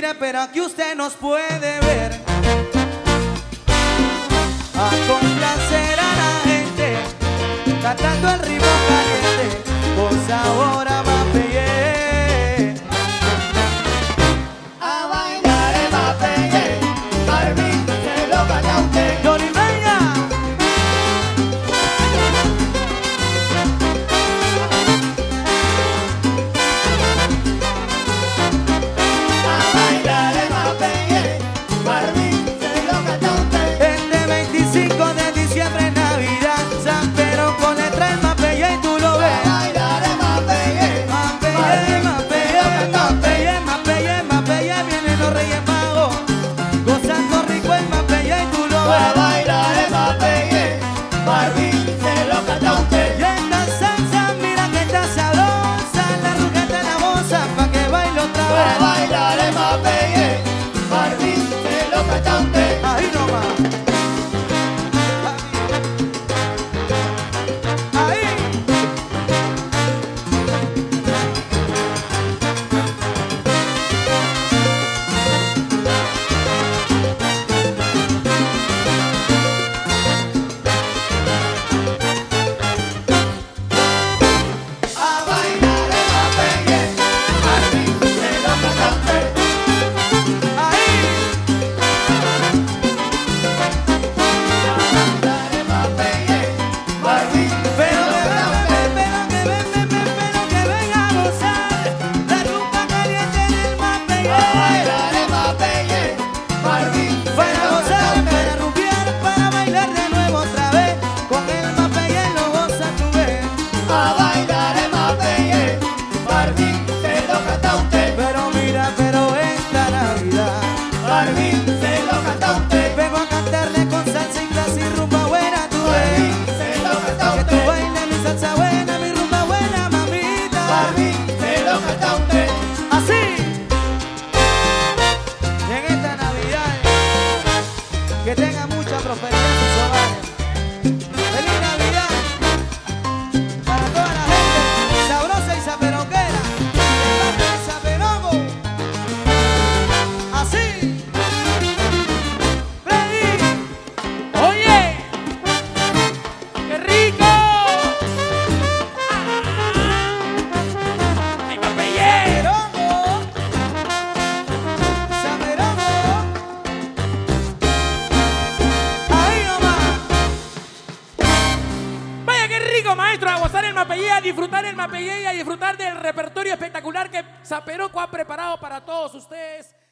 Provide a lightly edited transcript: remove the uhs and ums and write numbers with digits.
mire, pero aquí usted nos puede ver a complacer a la gente, cantando el ritmo caliente con sabor a Mapellé. A bailar el Mapellé, Barbie, se lo canta usted. Johnny Peña. A bailar el Mapellé, Barbie, se lo canta usted. Este 25 de diciembre, Navidad, San Pedro con letra el Mapellé y tú lo ves. A bailar el Mapellé, Mapellé, Mapellé, Mapellé, Mapellé, Mapellé, vienen los Reyes Magos, gozando rico el Mapellé y tú lo a ves. bailar el Mapellé, Barbie, se lo canta usted. Y esta salsa, mira que está sabrosa, la rugeta en la bolsa, pa' que baile otra A vez. bailar el Mapellé, Barbie, se lo canta usted. Ahí nomás. Ahí. A bailar el Mapellé, Barbie, se lo canta usted. Ahí. A bailar el Mapellé, Barbie, se lo canta usted. Pero que venga a gozar la rumba caliente del Mapellé. A bailar el Mapellé, Barbie, se Para lo canta gozar, usted. para rumbear, para bailar de nuevo otra vez. Con el Mapellé lo goza tu vez. A bailar el Mapellé, Barbie, se lo canta usted. Pero mira, pero esta Navidad Barbie, se lo canta usted. vengo a cantarle con salsa y clase y rumba buena tu vez. Barbie, se lo canta Que tú usted. bailes mi salsa buena, mi rumba buena, mamita. Barbie, se lo canta usted. Así. Y en esta Navidad que tenga mucha prosperidad en sus hogares. ¡Feliz Navidad! Para toda la gente sabrosa y zaperoquera. De parte de Zaperoco. Así. Freddy. ¡Oye! ¡Qué rico! ¡Ay, Mapellé! Zaperoco. Zaperoco. Ahí nomás. ¡Vaya qué rico, maestro! A gozar el Mapellé, a disfrutar el Mapellé y a disfrutar del repertorio espectacular que Zaperoco ha preparado para todos ustedes.